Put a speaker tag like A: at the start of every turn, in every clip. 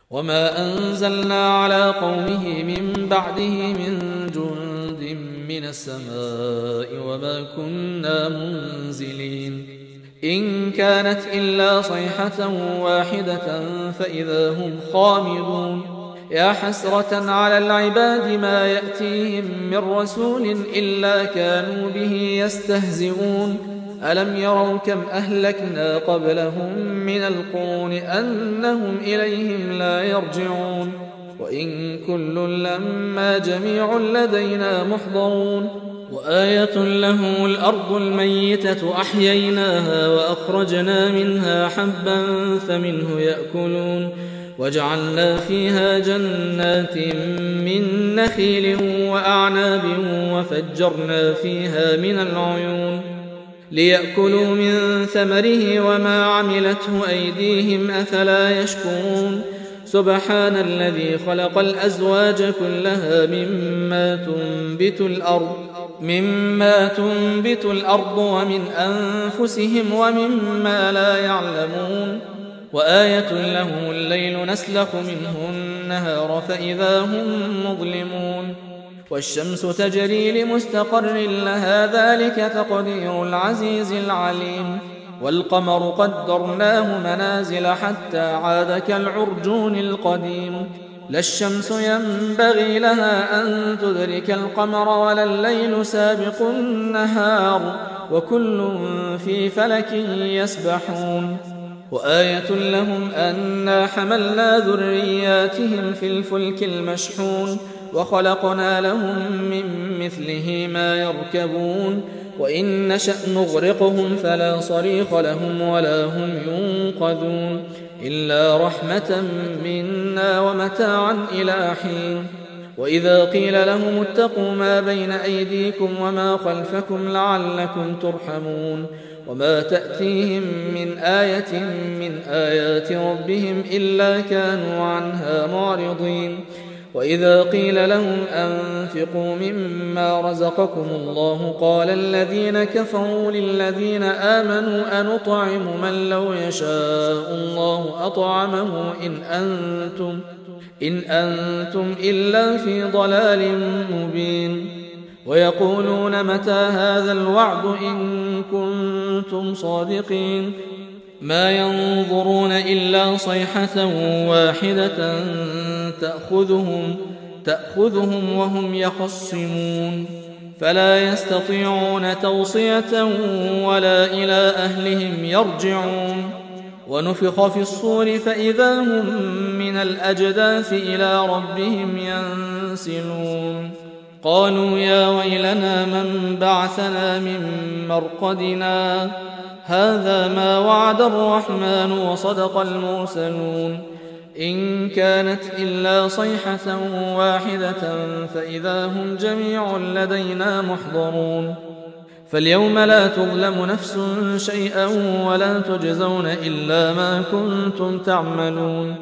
A: وما أنزلنا على قومه من بعده من جند من السماء وما كنا منزلين إن كانت إلا صيحة واحدة فإذا هم خامدون يا حسرة على العباد ما يأتيهم من رسول إلا كانوا به يستهزئون ألم يروا كم أهلكنا قبلهم من القرون أنهم إليهم لا يرجعون وإن كل لما جميع لدينا محضرون وآية لهم الأرض الميتة أحييناها وأخرجنا منها حبا فمنه يأكلون وجعلنا فيها جنات من نخيل وأعناب وفجرنا فيها من العيون ليأكلوا من ثمره وما عملته أيديهم أفلا يشكرون سبحان الذي خلق الأزواج كلها مما تنبت الأرض ومن أنفسهم ومما لا يعلمون وآية لهم الليل نسلخ منه النهار فإذا هم مظلمون والشمس تجري لمستقر لها ذلك تقدير العزيز العليم والقمر قدرناه منازل حتى عاد كالعرجون القديم لا الشمس ينبغي لها أن تدرك القمر ولا الليل سابق النهار وكل في فلك يسبحون وآية لهم أنا حملنا ذرياتهم في الفلك المشحون وخلقنا لهم من مثله ما يركبون وإن نشأ نغرقهم فلا صريخ لهم ولا هم ينقذون إلا رحمة منا ومتاعا إلى حين وإذا قيل لهم اتقوا ما بين أيديكم وما خلفكم لعلكم ترحمون وما تأتيهم من آية من آيات ربهم إلا كانوا عنها معرضين وإذا قيل لهم أنفقوا مما رزقكم الله قال الذين كفروا للذين آمنوا أنطعم من لو يشاء الله أطعمه إن أنتم إلا في ضلال مبين ويقولون متى هذا الوعد إن كنتم صادقين ما ينظرون إلا صيحة واحدة تأخذهم وهم يخصمون فلا يستطيعون توصية ولا إلى أهلهم يرجعون ونفخ في الصور فإذا هم من الأجداث إلى ربهم ينسلون قالوا يا ويلنا من بعثنا من مرقدنا هذا ما وعد الرحمن وصدق المرسلون إن كانت إلا صيحة واحدة فإذا هم جميع لدينا محضرون فاليوم لا تظلم نفس شيئا ولا تجزون إلا ما كنتم تعملون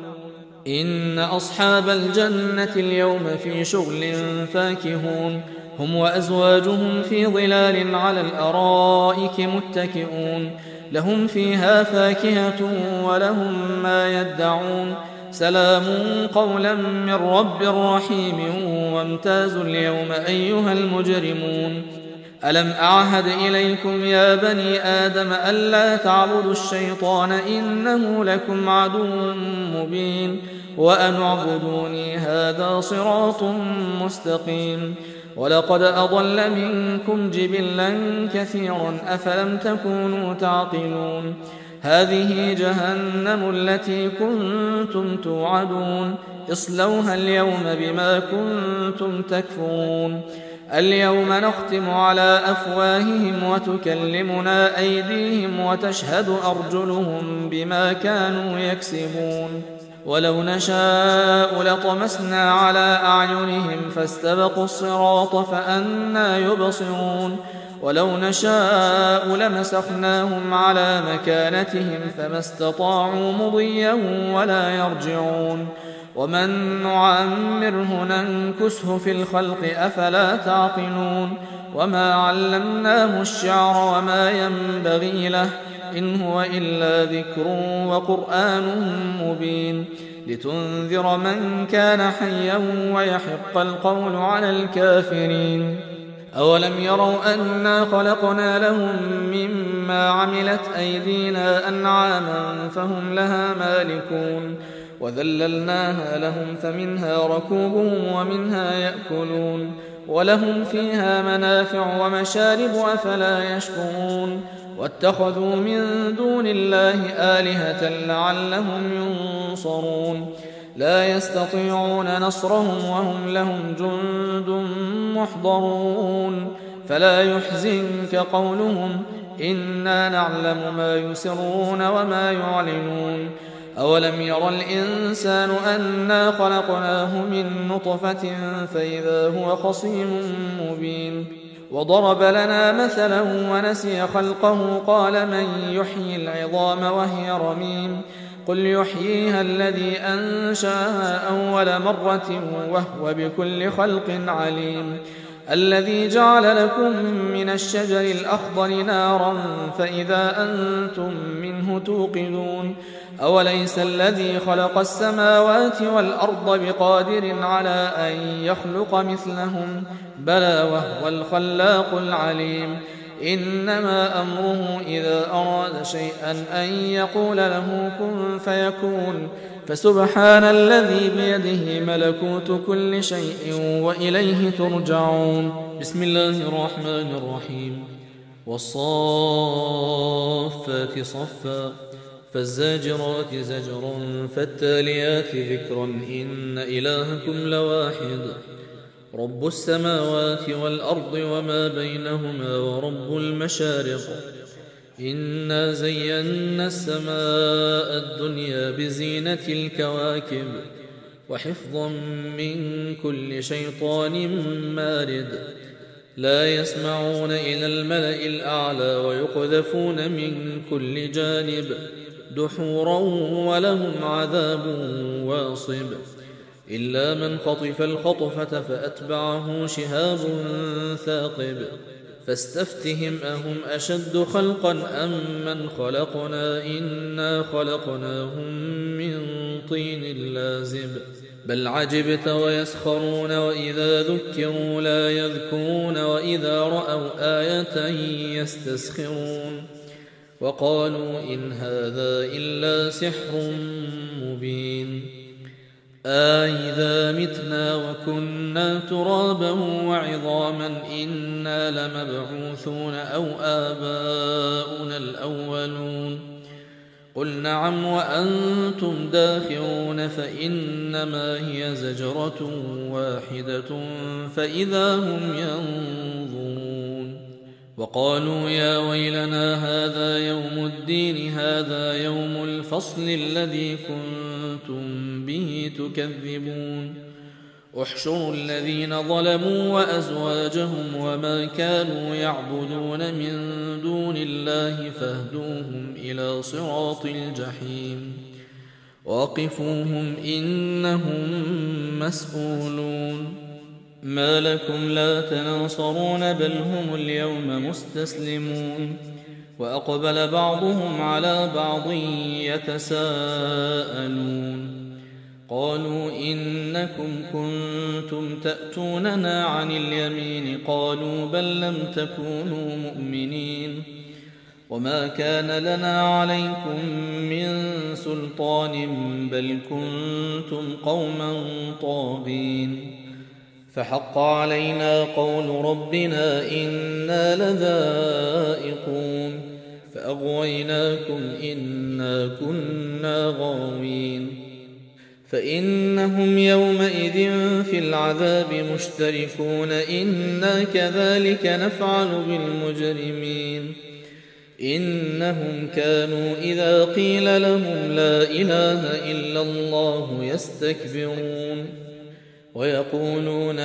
A: إن أصحاب الجنة اليوم في شغل فاكهون هم وأزواجهم في ظلال على الأرائك متكئون لهم فيها فاكهة ولهم ما يدعون سلام قولا من رب رحيم وامتازوا اليوم أيها المجرمون ألم أعهد إليكم يا بني آدم ألا تعبدوا الشيطان إنه لكم عدو مبين وأن اعبدوني هذا صراط مستقيم ولقد أضل منكم جبلا كثيرا أفلم تكونوا تعقلون هذه جهنم التي كنتم توعدون اصلوها اليوم بما كنتم تكفرون اليوم نختم على أفواههم وتكلمنا أيديهم وتشهد أرجلهم بما كانوا يكسبون ولو نشاء لطمسنا على أعينهم فاستبقوا الصراط فأنى يبصرون ولو نشاء لمسخناهم على مكانتهم فما استطاعوا مضيا ولا يرجعون ومن نعمره ننكسه في الخلق أفلا تعقلون وما علمناه الشعر وما ينبغي له إن هو إلا ذكر وقرآن مبين لتنذر من كان حيا ويحق القول على الكافرين. أولم يروا أنا خلقنا لهم مما عملت أيدينا أنعاما فهم لها مالكون وذللناها لهم فمنها ركوبهم ومنها يأكلون ولهم فيها منافع ومشارب أفلا يشكرون. واتخذوا من دون الله آلهة لعلهم ينصرون لا يستطيعون نصرهم وهم لهم جند محضرون. فلا يحزنك قولهم إنا نعلم ما يسرون وما يعلنون. أولم ير الإنسان أنا خلقناه من نطفة فإذا هو خصيم مبين. وضرب لنا مثلا ونسي خلقه قال من يحيي العظام وهي رميم قل يحييها الذي أنشأها أول مرة وهو بكل خلق عليم. الذي جعل لكم من الشجر الأخضر نارا فإذا أنتم منه توقدون. أوليس الذي خلق السماوات والأرض بقادر على أن يخلق مثلهم بلى وهو الخلاق العليم. إنما أمره إذا أراد شيئا أن يقول له كن فيكون. فسبحان الذي بيده ملكوت كل شيء وإليه ترجعون. بسم الله الرحمن الرحيم. والصافات صفا فالزاجرات زجرا فالتاليات ذكرا إن إلهكم لواحد رب السماوات والأرض وما بينهما ورب المشارق. إنا زينا السماء الدنيا بزينة الكواكب وحفظا من كل شيطان مارد. لا يسمعون إلى الملأ الأعلى ويقذفون من كل جانب دحورا ولهم عذاب واصب. إلا من خطف الخطفة فأتبعه شهاب ثاقب. فاستفتهم أهم أشد خلقا أم من خلقنا إنا خلقناهم من طين لازب. بل عجبت ويسخرون وإذا ذكروا لا يذكرون وإذا رأوا آية يستسخرون وقالوا إن هذا إلا سحر مبين. أإذا متنا وكنا ترابا وعظاما إنا لمبعوثون أو آباؤنا الأولون. قل نعم وأنتم داخرون فإنما هي زجرة واحدة فإذا هم ينظرون. وقالوا يا ويلنا هذا يوم الدين هذا يوم الفصل الذي كنتم به تكذبون. احشروا الذين ظلموا وأزواجهم وما كانوا يعبدون من دون الله فاهدوهم إلى صراط الجحيم وقفوهم إنهم مسؤولون. ما لكم لا تناصرون بل هم اليوم مستسلمون. وأقبل بعضهم على بعض يتساءلون قالوا إنكم كنتم تأتوننا عن اليمين قالوا بل لم تكونوا مؤمنين وما كان لنا عليكم من سلطان بل كنتم قوما طاغين. فحق علينا قول ربنا إنا لذائقون فأغويناكم إنا كنا غاوين. فإنهم يومئذ في العذاب مشتركون إنا كذلك نفعل بالمجرمين. إنهم كانوا إذا قيل لهم لا إله إلا الله يستكبرون ويقولون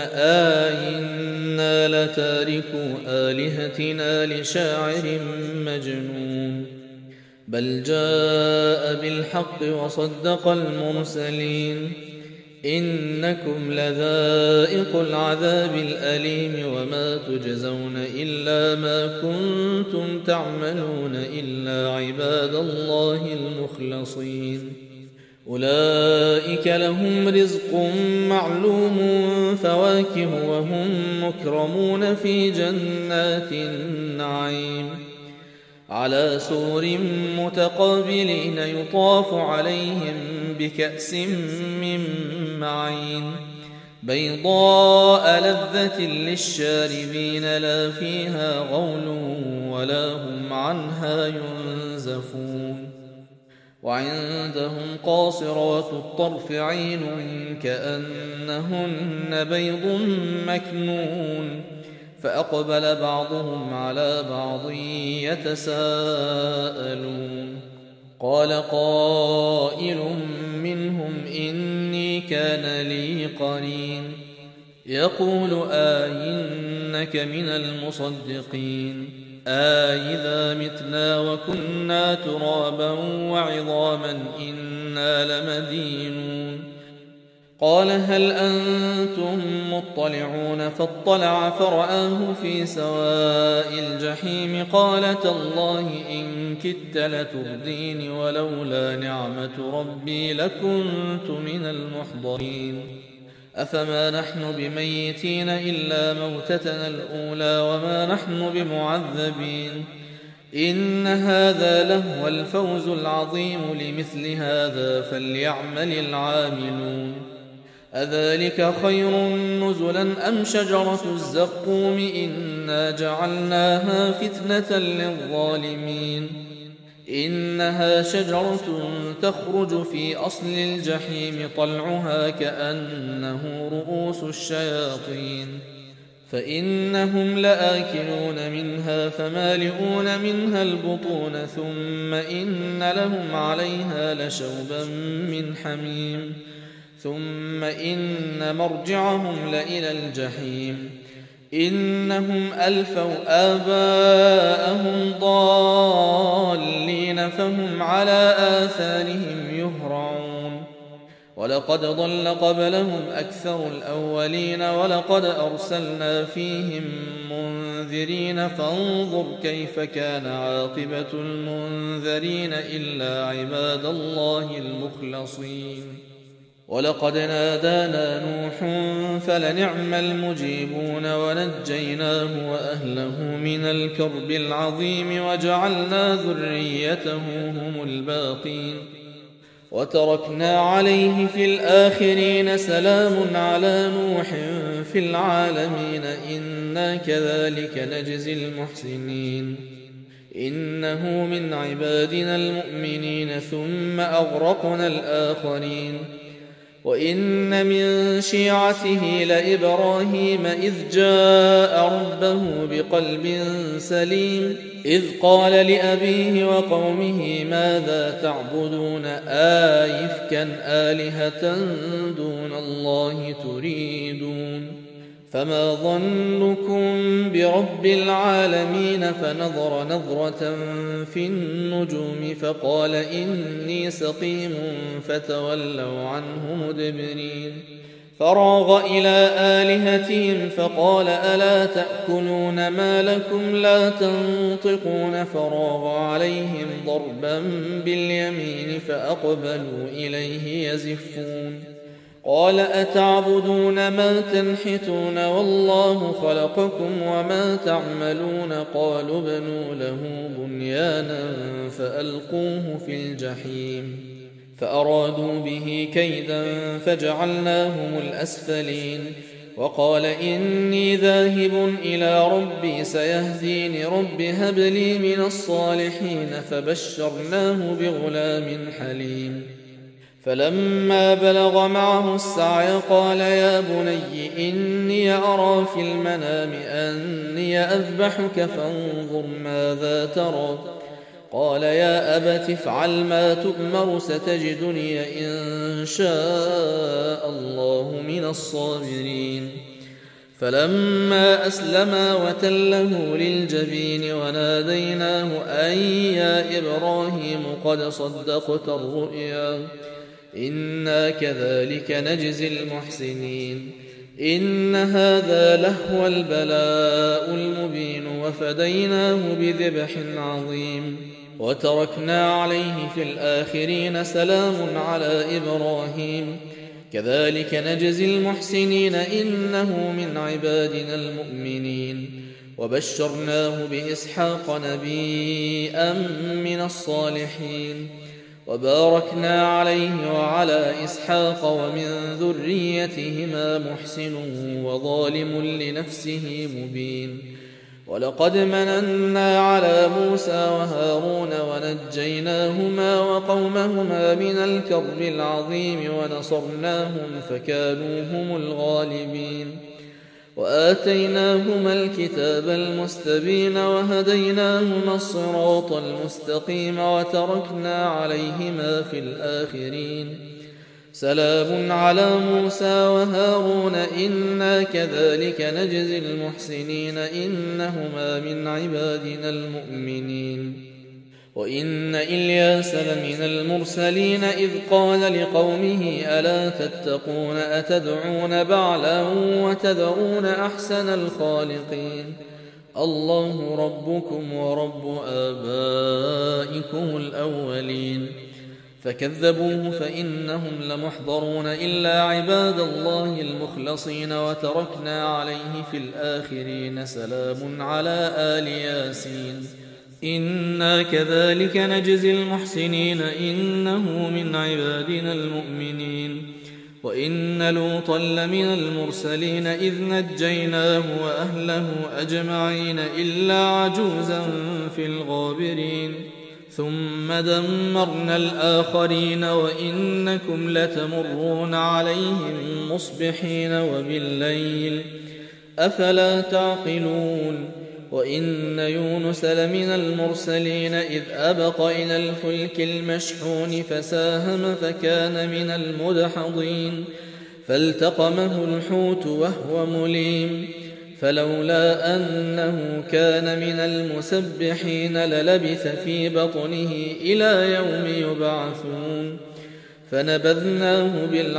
A: إنا لتاركو آلهتنا لشاعر مجنون. بل جاء بالحق وصدق المرسلين. إنكم لذائق العذاب الأليم وما تجزون إلا ما كنتم تعملون إلا عباد الله المخلصين. أولئك لهم رزق معلوم فواكه وهم مكرمون في جنات النعيم على سرر متقابلين يطاف عليهم بكأس من معين بيضاء لذة للشاربين لا فيها غول ولا هم عنها ينزفون وعندهم قاصرات الطرف عين كأنهن بيض مكنون فأقبل بعضهم على بعض يتساءلون قال قائل منهم إني كان لي قرين يقول إنك من المصدقين إذا متنا وكنا ترابا وعظاما إنا لمدينون قال هل أنتم مطلعون فاطلع فرآه في سواء الجحيم قال تالله إن كدت لتردين ولولا نعمة ربي لكنت من المحضرين أفما نحن بميتين إلا موتتنا الأولى وما نحن بمعذبين إن هذا لهو الفوز العظيم لمثل هذا فليعمل العاملون أذلك خير نزلا أم شجرة الزقوم إنا جعلناها فتنة للظالمين إنها شجرة تخرج في أصل الجحيم طلعها كأنه رؤوس الشياطين فإنهم لآكلون منها فمالئون منها البطون ثم إن لهم عليها لشوبا من حميم ثم إن مرجعهم لإلى الجحيم إنهم ألفوا آباءهم ضالين فهم على آثارهم يهرعون ولقد ضل قبلهم أكثر الأولين ولقد أرسلنا فيهم منذرين فانظر كيف كان عاقبة المنذرين إلا عباد الله المخلصين ولقد نادانا نوح فلنعم المجيبون ونجيناه وأهله من الكرب العظيم وجعلنا ذريته هم الباقين وتركنا عليه في الآخرين سلام على نوح في العالمين إنا كذلك نجزي المحسنين إنه من عبادنا المؤمنين ثم أغرقنا الآخرين وإن من شيعته لإبراهيم إذ جاء ربه بقلب سليم إذ قال لأبيه وقومه ماذا تعبدون آئفكا آلهة دون الله تريدون فما ظنكم برب العالمين فنظر نظرة في النجوم فقال إني سقيم فتولوا عنه مدبرين فراغ إلى آلهتهم فقال ألا تأكلون ما لكم لا تنطقون فراغ عليهم ضربا باليمين فأقبلوا إليه يزفون قال أتعبدون ما تنحتون والله خلقكم وما تعملون قالوا ابنوا له بنيانا فألقوه في الجحيم فأرادوا به كيدا فجعلناهم الأسفلين وقال إني ذاهب إلى ربي سيهدين رب هب لي من الصالحين فبشرناه بغلام حليم فلما بلغ معه السعي قال يا بني إني أرى في المنام أني أذبحك فانظر ماذا ترى قال يا أبت افعل ما تؤمر ستجدني إن شاء الله من الصابرين فلما أسلما وتله للجبين وناديناه أن يا إبراهيم قد صدقت الرؤيا إنا كذلك نجزي المحسنين إن هذا لهو البلاء المبين وفديناه بذبح عظيم وتركنا عليه في الآخرين سلام على إبراهيم كذلك نجزي المحسنين إنه من عبادنا المؤمنين وبشرناه بإسحاق نبيا من الصالحين وباركنا عليه وعلى إسحاق ومن ذريتهما محسن وظالم لنفسه مبين ولقد مننا على موسى وهارون ونجيناهما وقومهما من الكرب العظيم ونصرناهم فكانوا هم الغالبين وآتيناهما الكتاب المستبين وهديناهما الصراط المستقيم وتركنا عليهما في الآخرين سلام على موسى وهارون إنا كذلك نجزي المحسنين إنهما من عبادنا المؤمنين وإن إلياس لمن المرسلين إذ قال لقومه ألا تتقون أتدعون بعلا وتذرون أحسن الخالقين الله ربكم ورب آبائكم الأولين فكذبوه فإنهم لمحضرون إلا عباد الله المخلصين وتركنا عليه في الآخرين سلام على آل ياسين إنا كذلك نجزي المحسنين إنه من عبادنا المؤمنين وإن لوطا لمن المرسلين إذ نجيناه وأهله أجمعين إلا عجوزا في الغابرين ثم دمرنا الآخرين وإنكم لتمرون عليهم مصبحين وبالليل أفلا تعقلون وإن يونس لمن المرسلين إذ أبق إلى الفلك المشحون فساهم فكان من المدحضين فالتقمه الحوت وهو مليم فلولا أنه كان من المسبحين للبث في بطنه إلى يوم يبعثون فنبذناه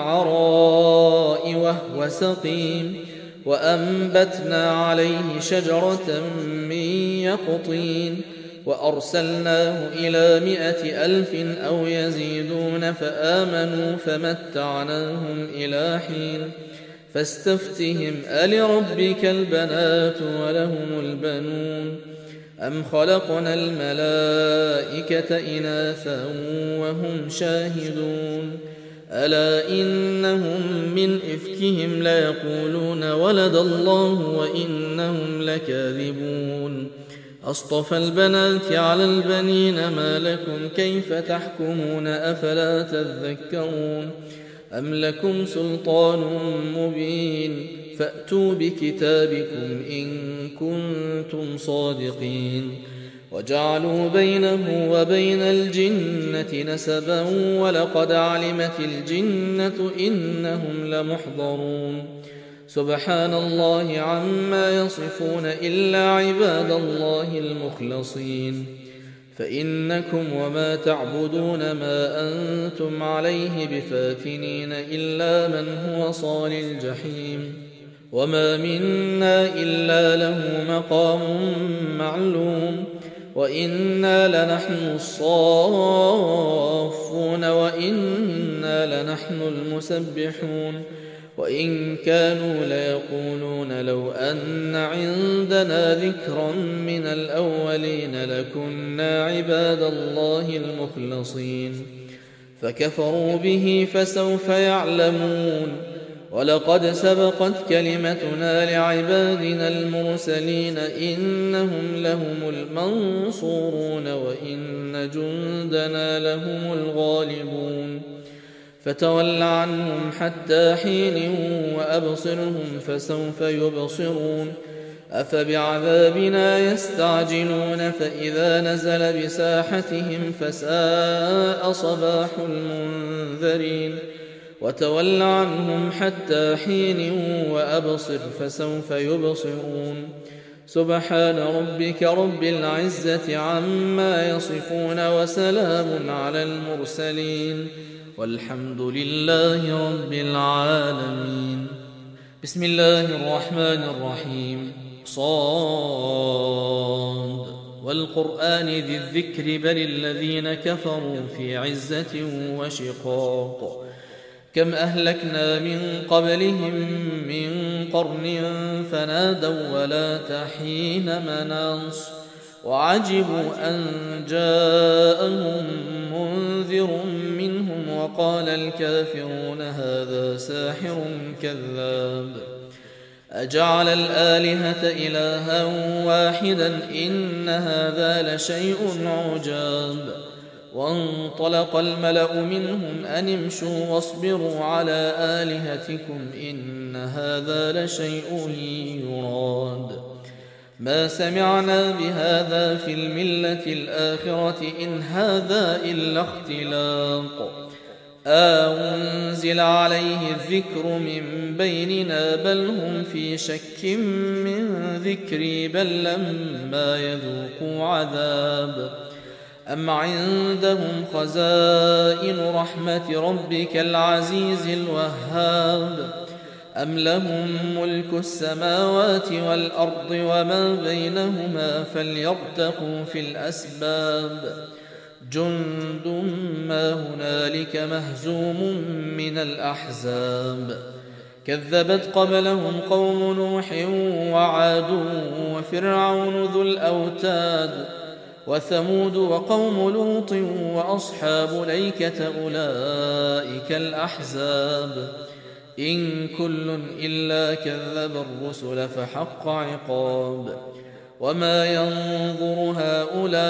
A: بالعراء وهو سقيم وأنبتنا عليه شجرة من يقطين وأرسلناه إلى 100,000 أو يزيدون فآمنوا فمتعناهم إلى حين فاستفتهم ألربك البنات ولهم البنون أم خلقنا الملائكة إناثا وهم شاهدون ألا إنهم من إفكهم ليقولون ولد الله وإنهم لكاذبون أصطفى البنات على البنين ما لكم كيف تحكمون أفلا تذكرون أم لكم سلطان مبين فأتوا بكتابكم إن كنتم صادقين وجعلوا بينه وبين الجنة نسبا ولقد علمت الجنة إنهم لمحضرون سبحان الله عما يصفون إلا عباد الله المخلصين فإنكم وما تعبدون ما أنتم عليه بفاتنين إلا من هو صال الجحيم وما منا إلا له مقام معلوم وإنا لنحن الصافون وإنا لنحن المسبحون وإن كانوا ليقولون لو أن عندنا ذكرا من الأولين لكنا عباد الله المخلصين فكفروا به فسوف يعلمون ولقد سبقت كلمتنا لعبادنا المرسلين إنهم لهم المنصورون وإن جندنا لهم الغالبون فتول عنهم حتى حين وأبصرهم فسوف يبصرون أفبعذابنا يستعجلون فإذا نزل بساحتهم فساء صباح المنذرين وتول عنهم حتى حين وأبصر فسوف يبصرون سبحان ربك رب العزة عما يصفون وسلام على المرسلين والحمد لله رب العالمين بسم الله الرحمن الرحيم صاد والقرآن ذي الذكر بل الذين كفروا في عزة وشقاق كم أهلكنا من قبلهم من قرن فنادوا ولا حين مناص وعجبوا أن جاءهم منذر منهم وقال الكافرون هذا ساحر كذاب أجعل الآلهة إلها واحدا إن هذا لشيء عجاب وانطلق الملأ منهم أن امشوا واصبروا على آلهتكم إن هذا لشيء يراد ما سمعنا بهذا في الملة الآخرة إن هذا إلا اختلاق أنزل عليه الذكر من بيننا بل هم في شك من ذكري بل لما يذوقوا عذاب أم عندهم خزائن رحمة ربك العزيز الوهاب أم لهم ملك السماوات والأرض وما بينهما فليرتقوا في الأسباب جند ما هنالك مهزوم من الأحزاب كذبت قبلهم قوم نوح وعاد وفرعون ذو الأوتاد وثمود وقوم لوط وأصحاب الأيكة أولئك الأحزاب إن كل إلا كذب الرسل فحق عقاب وما ينظر هؤلاء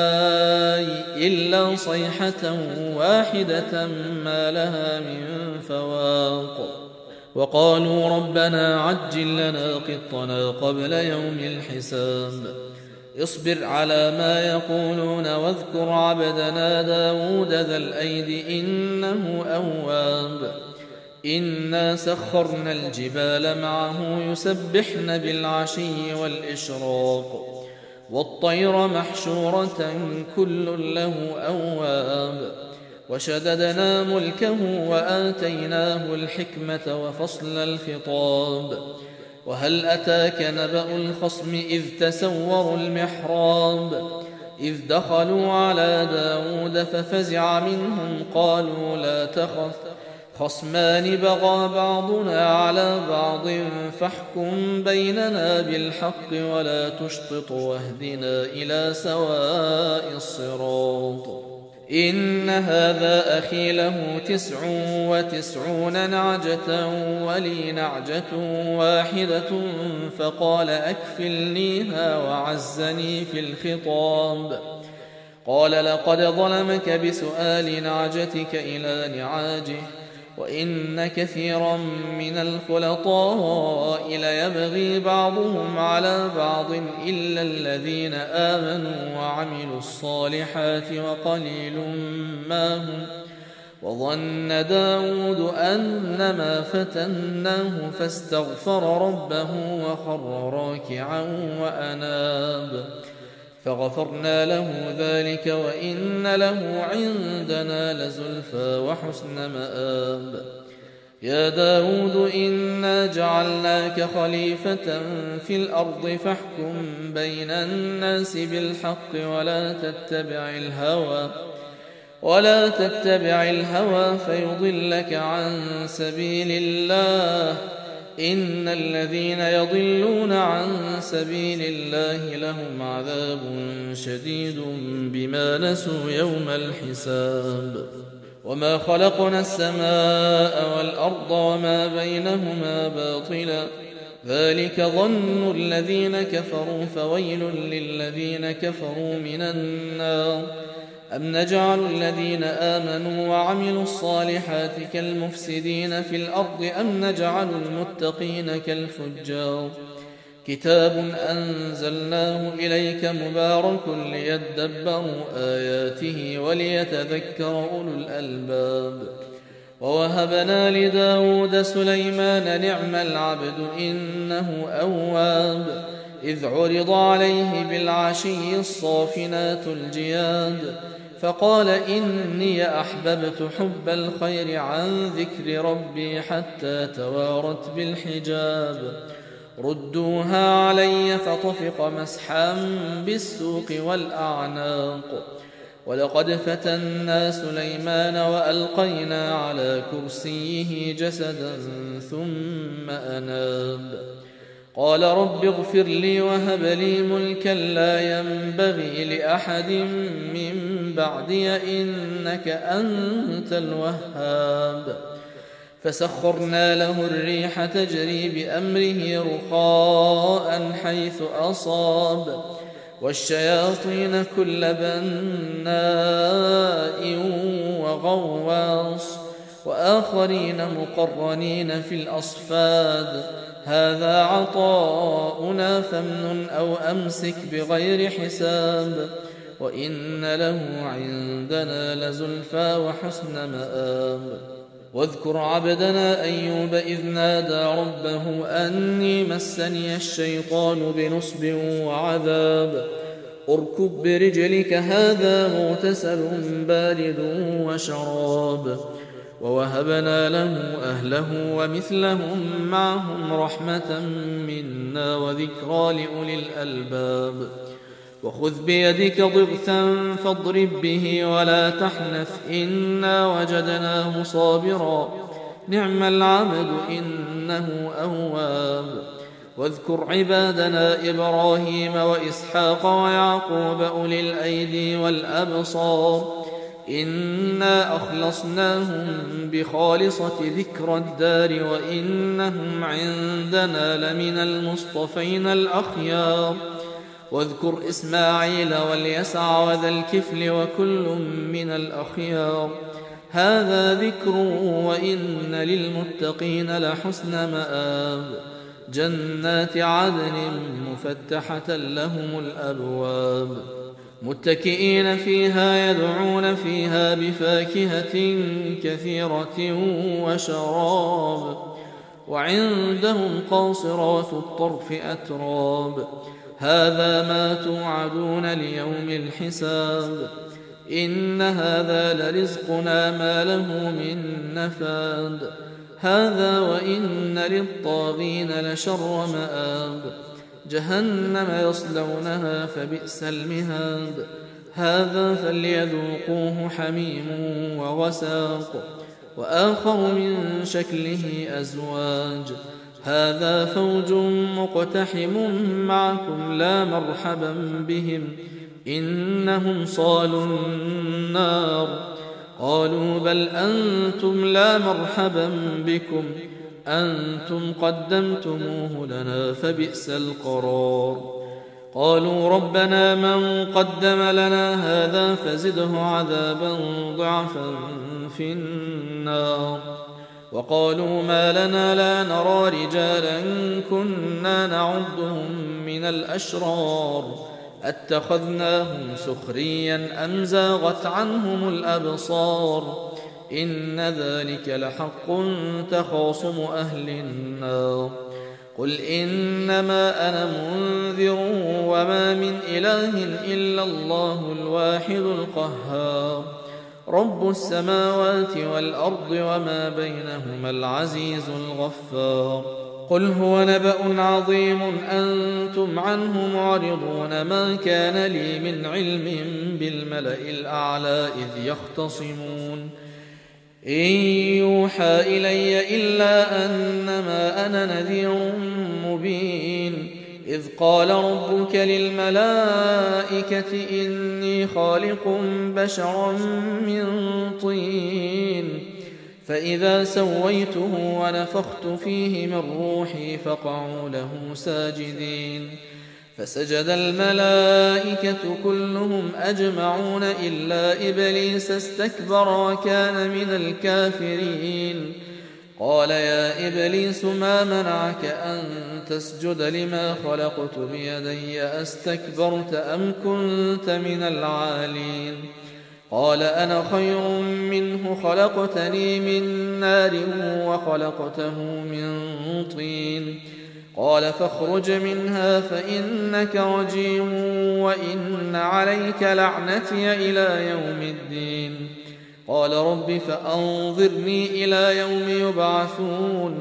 A: إلا صيحة واحدة ما لها من فواق وقالوا ربنا عجل لنا قطنا قبل يوم الحساب اصبر على ما يقولون واذكر عبدنا داود ذا الأيد إنه أواب إنا سخرنا الجبال معه يسبحن بالعشي والإشراق والطير محشورة كل له أواب وشددنا ملكه وآتيناه الحكمة وفصل الخطاب وهل أتاك نبأ الخصم إذ تسوروا المحراب إذ دخلوا على داود ففزع منهم قالوا لا تخف خصمان بغى بعضنا على بعض فاحكم بيننا بالحق ولا تشطط واهدنا إلى سواء الصراط إن هذا أخي له 99 نعجة ولي نعجة واحدة فقال أكفلنيها وعزني في الخطاب قال لقد ظلمك بسؤال نعجتك إلى نعاجه وإن كثيرا من الخلطاء ليبغي بعضهم على بعض إلا الذين آمنوا وعملوا الصالحات وقليل ما هم وظن داود أنما فتناه فاستغفر ربه وخر راكعا وأناب فغفرنا له ذلك وإن له عندنا لزلفى وحسن مآب يا داود إنا جعلناك خليفة في الأرض فاحكم بين الناس بالحق ولا تتبع الهوى فيضلك عن سبيل الله إن الذين يضلون عن سبيل الله لهم عذاب شديد بما نسوا يوم الحساب وما خلقنا السماء والأرض وما بينهما باطلا ذلك ظن الذين كفروا فويل للذين كفروا من النار أم نجعل الذين آمنوا وعملوا الصالحات كالمفسدين في الأرض أم نجعل المتقين كالفجار كتاب أنزلناه إليك مبارك ليدبروا آياته وليتذكر أولو الألباب ووهبنا لداود سليمان نعم العبد إنه أواب إذ عرض عليه بالعشي الصافنات الجياد فقال إني أحببت حب الخير عن ذكر ربي حتى توارت بالحجاب ردوها علي فطفق مسحا بالسوق والأعناق. ولقد فتنا سليمان وألقينا على كرسيه جسدا ثم أناب. قال رب اغفر لي وهب لي ملكا لا ينبغي لأحد من بعدي إنك أنت الوهاب. فسخرنا له الريح تجري بأمره رخاء حيث أصاب والشياطين كل بناء وغواص وآخرين مقرنين في الأصفاد. هذا عطاؤنا فامنن أو أمسك بغير حساب وإن له عندنا لزلفى وحسن مآب. واذكر عبدنا أيوب إذ نادى ربه أني مسني الشيطان بنصب وعذاب. اركب برجلك هذا مغتسل بارد وشراب. ووهبنا له أهله ومثلهم معهم رحمة منا وذكرى لأولي الألباب. وخذ بيدك ضغثا فاضرب به ولا تحنث إنا وجدناه صابرا نعم العبد إنه أواب. واذكر عبادنا إبراهيم وإسحاق ويعقوب أولي الأيدي والأبصار إنا أخلصناهم بخالصة ذكر الدار وإنهم عندنا لمن المصطفين الأخيار. واذكر إسماعيل واليسع وذا الكفل وكل من الأخيار. هذا ذكر وإن للمتقين لحسن مآب. جنات عدن مفتحة لهم الأبواب متكئين فيها يدعون فيها بفاكهة كثيرة وشراب. وعندهم قاصرات الطرف أتراب. هذا ما توعدون ليوم الحساب. إن هذا لرزقنا ما له من نفاد. هذا وإن للطاغين لشر مآب. جهنم يصلونها فبئس المهاد. هذا فليذوقوه حميم وغساق وآخر من شكله أزواج. هذا فوج مقتحم معكم لا مرحبا بهم إنهم صالوا النار. قالوا بل أنتم لا مرحبا بكم أنتم قدمتموه لنا فبئس القرار. قالوا ربنا من قدم لنا هذا فزده عذابا ضعفا في النار. وقالوا ما لنا لا نرى رجالا كنا نعدهم من الأشرار أتخذناهم سخريا أم زاغت عنهم الأبصار. إن ذلك لحق تخاصم أهل النار. قل إنما أنا منذر وما من إله إلا الله الواحد القهار. رب السماوات والأرض وما بينهما العزيز الغفار. قل هو نبأ عظيم أنتم عنه معرضون. ما كان لي من علم بالملأ الأعلى إذ يختصمون إن يوحى إلي إلا أنما أنا نذير مبين. إذ قال ربك للملائكة إني خالق بشرا من طين فإذا سويته ونفخت فيه من روحي فقعوا له ساجدين. فسجد الملائكة كلهم أجمعون إلا إبليس استكبر وكان من الكافرين. قال يا إبليس ما منعك أن تسجد لما خلقت بيدي أستكبرت أم كنت من العالين. قال أنا خير منه خلقتني من نار وخلقته من طين. قال فاخرج منها فإنك رجيم وإن عليك لعنتي إلى يوم الدين. قال رب فأنظرني إلى يوم يبعثون.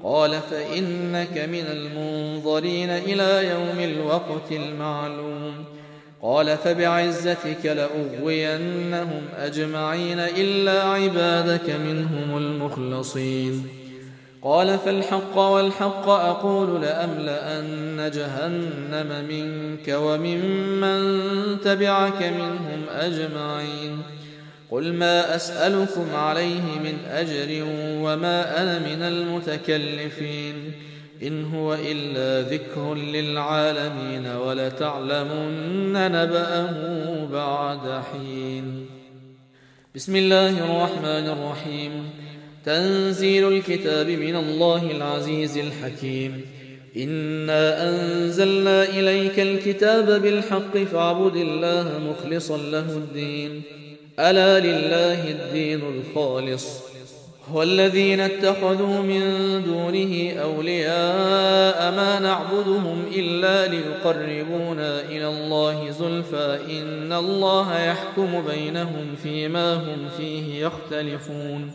A: قال فإنك من المنظرين إلى يوم الوقت المعلوم قال فبعزتك لأغوينهم أجمعين إلا عبادك منهم المخلصين قال فالحق والحق أقول لأملأن جهنم منك وممن تبعك منهم أجمعين قل ما أسألكم عليه من أجر وما أنا من المتكلفين إن هو إلا ذكر للعالمين ولتعلمن نبأه بعد حين. بسم الله الرحمن الرحيم. تنزيل الكتاب من الله العزيز الحكيم. إنا أنزلنا إليك الكتاب بالحق فاعبد الله مخلصا له الدين ألا لله الدين الخالص والذين اتخذوا من دونه أولياء ما نعبدهم إلا ليقربونا إلى الله زلفى إن الله يحكم بينهم فيما هم فيه يختلفون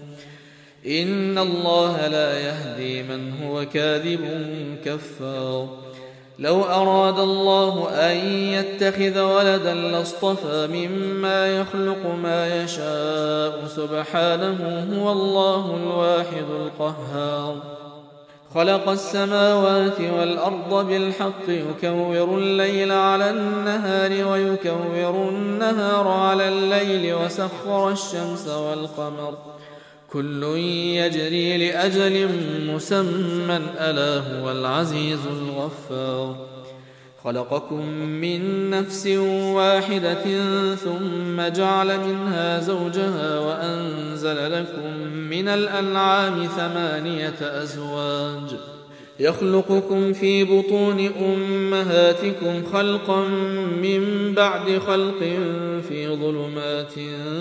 A: إن الله لا يهدي من هو كاذب كفار لو أراد الله أن يتخذ ولدا لاصطفى مما يخلق ما يشاء سبحانه هو الله الواحد القهار خلق السماوات والأرض بالحق يكور الليل على النهار ويكور النهار على الليل وسخر الشمس والقمر كل يجري لأجل مسمى ألا هو العزيز الغفار خلقكم من نفس واحدة ثم جعل منها زوجها وأنزل لكم من الأنعام 8 أزواج يخلقكم في بطون أمهاتكم خلقا من بعد خلق في ظلمات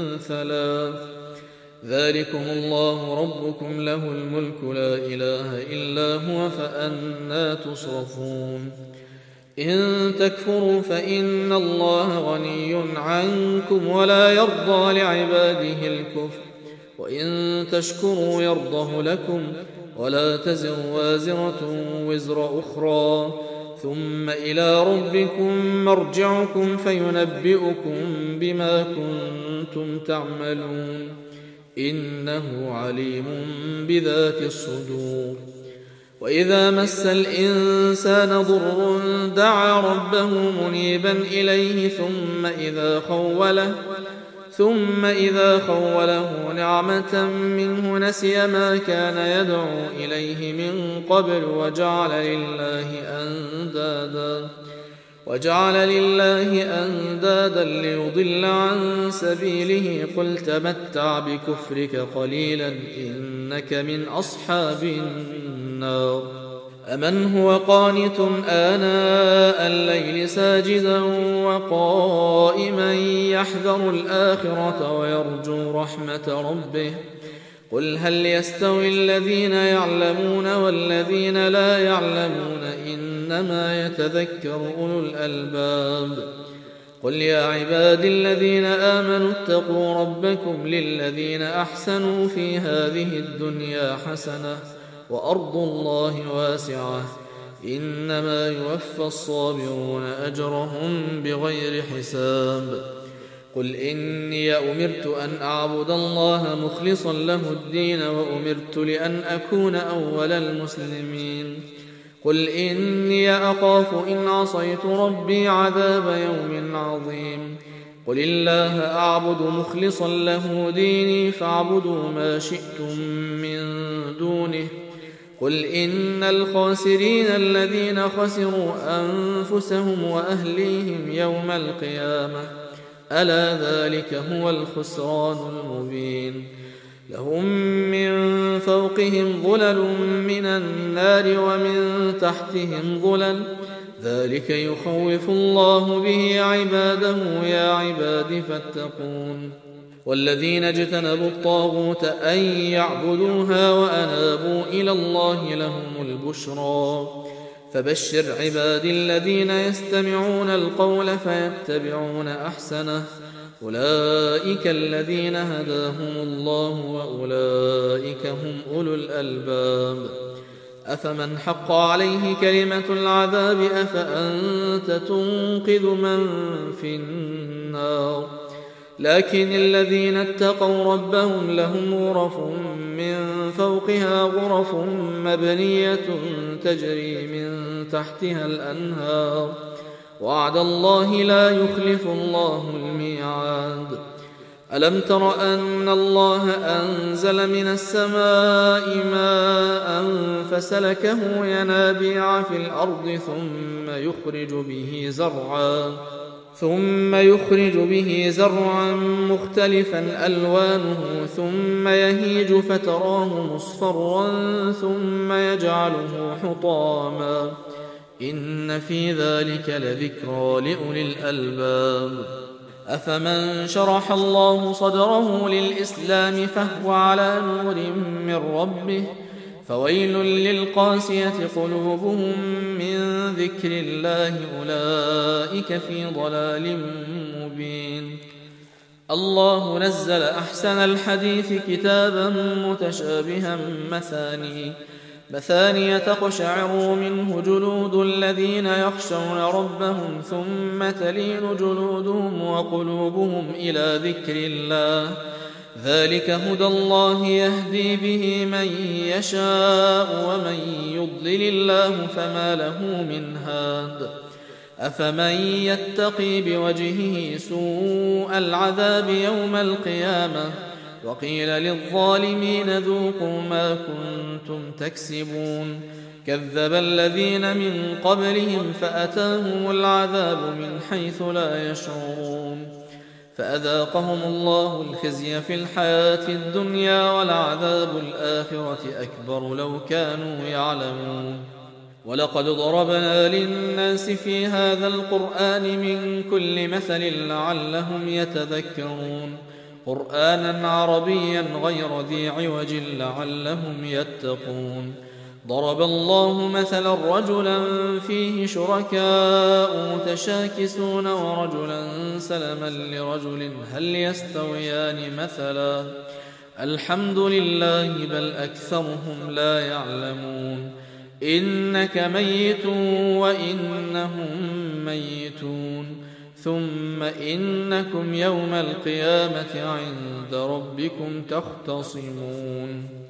A: 3 ذلكم الله ربكم له الملك لا إله إلا هو فأنى تصرفون إن تكفروا فإن الله غني عنكم ولا يرضى لعباده الكفر وإن تشكروا يرضه لكم ولا تزر وازرة وزر أخرى ثم إلى ربكم مرجعكم فينبئكم بما كنتم تعملون إنه عليم بذات الصدور وإذا مس الإنسان ضر دعا ربه منيبا إليه ثم إذا خوله نعمة منه نسي ما كان يدعو إليه من قبل وجعل لله أندادا ليضل عن سبيله قل تمتع بكفرك قليلا إنك من أصحاب النار أمن هو قانت آناء الليل ساجدا وقائما يحذر الآخرة ويرجو رحمة ربه قل هل يستوي الذين يعلمون والذين لا يعلمون إنما يتذكر أولو الألباب قل يا عباد الذين آمنوا اتقوا ربكم للذين أحسنوا في هذه الدنيا حسنة وأرض الله واسعة إنما يوفى الصابرون أجرهم بغير حساب قل إني أمرت أن أعبد الله مخلصا له الدين وأمرت لأن أكون أول المسلمين قل إني أخاف إن عصيت ربي عذاب يوم عظيم قل الله أعبد مخلصا له ديني فاعبدوا ما شئتم من دونه قل إن الخاسرين الذين خسروا أنفسهم وأهليهم يوم القيامة ألا ذلك هو الخسران المبين لهم من فوقهم ظلل من النار ومن تحتهم ظلل ذلك يخوف الله به عباده يا عباد فاتقون والذين اجتنبوا الطاغوت أن يعبدوها وأنابوا إلى الله لهم البشرى فبشر عبادي الذين يستمعون القول فيتبعون أحسنه أولئك الذين هداهم الله وأولئك هم أولو الألباب أفمن حق عليه كلمة العذاب أفأنت تنقذ من في النار لكن الذين اتقوا ربهم لهم غرف من فوقها غرف مبنية تجري من تحتها الأنهار وعد الله لا يخلف الله الميعاد ألم تر أن الله أنزل من السماء ماء فسلكه ينابيع في الأرض ثم يخرج به زرعا مختلفا ألوانه ثم يهيج فتراه مصفرا ثم يجعله حطاما إن في ذلك لذكرى لأولي الألباب أفمن شرح الله صدره للإسلام فهو على نور من ربه فويل للقاسية قلوبهم من ذكر الله أولئك في ضلال مبين الله نزل أحسن الحديث كتابا متشابها مثانية تقشعر منه جلود الذين يخشون ربهم ثم تلين جلودهم وقلوبهم إلى ذكر الله ذلك هدى الله يهدي به من يشاء ومن يضلل الله فما له من هاد أفمن يتقي بوجهه سوء العذاب يوم القيامة وقيل للظالمين ذوقوا ما كنتم تكسبون كذب الذين من قبلهم فأتاهم العذاب من حيث لا يشعرون فأذاقهم الله الخزي في الحياة الدنيا ولعذاب الآخرة أكبر لو كانوا يعلمون ولقد ضربنا للناس في هذا القرآن من كل مثل لعلهم يتذكرون قرآنا عربيا غير ذي عوج لعلهم يتقون ضرب الله مثلا رجلا فيه شركاء متشاكسون ورجلا سلما لرجل هل يستويان مثلا الحمد لله بل أكثرهم لا يعلمون إنك ميت وإنهم ميتون ثم إنكم يوم القيامة عند ربكم تختصمون